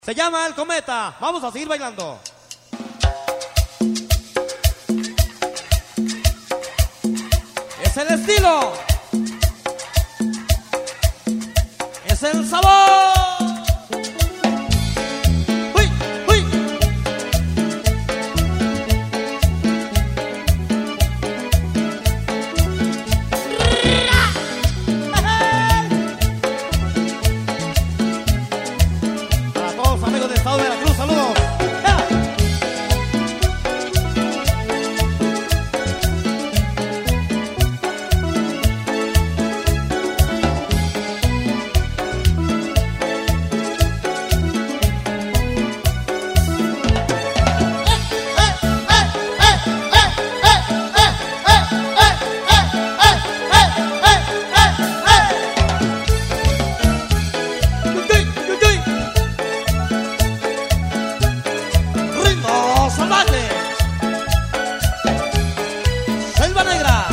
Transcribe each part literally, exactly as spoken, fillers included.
Se llama El Cometa. Vamos a seguir bailando. Es el estilo. Es el sabor. ¡Uy! ¡Uy! Para todos los amigos del estado de Veracruz, saludos. Salvaje, Selva Negra.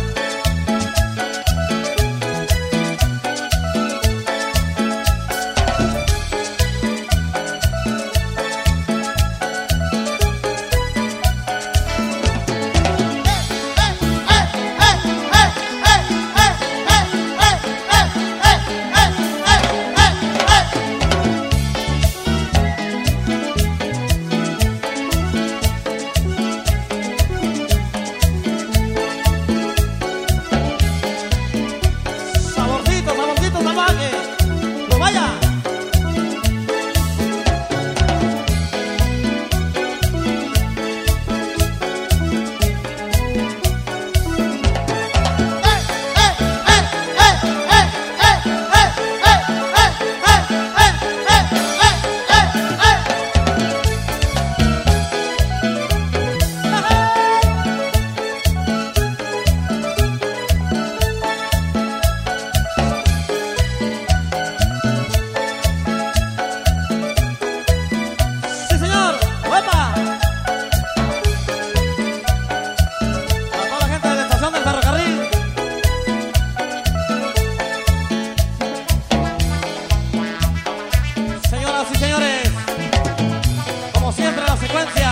Sí, señores, como siempre la secuencia,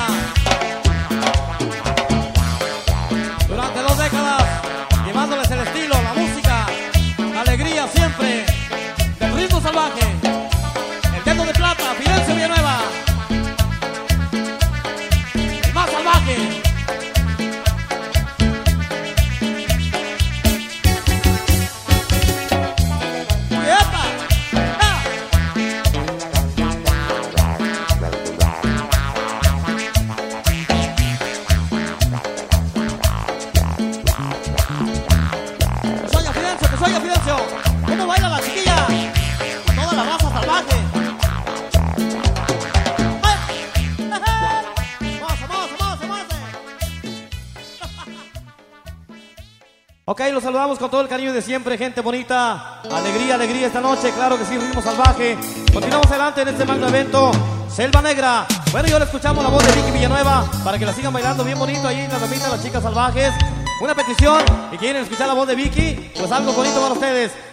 durante dos décadas, llevándoles el estilo, la música, la alegría siempre, del ritmo salvaje, el dedo de plata, Fidencio Villanueva, el más salvaje. Oiga, Fidencio, ¿cómo baila la chiquilla? Toda la raza salvaje. ¡Moza, moza, moza, moza! Ok, los saludamos con todo el cariño de siempre, gente bonita. Alegría, alegría esta noche, claro que sí, ritmo salvaje. Continuamos adelante en este magno evento, Selva Negra. Bueno, yo le escuchamos la voz de Vicky Villanueva para que la sigan bailando bien bonito ahí en la ramita, las chicas salvajes. Una petición y quieren escuchar la voz de Vicky, pues algo bonito para ustedes.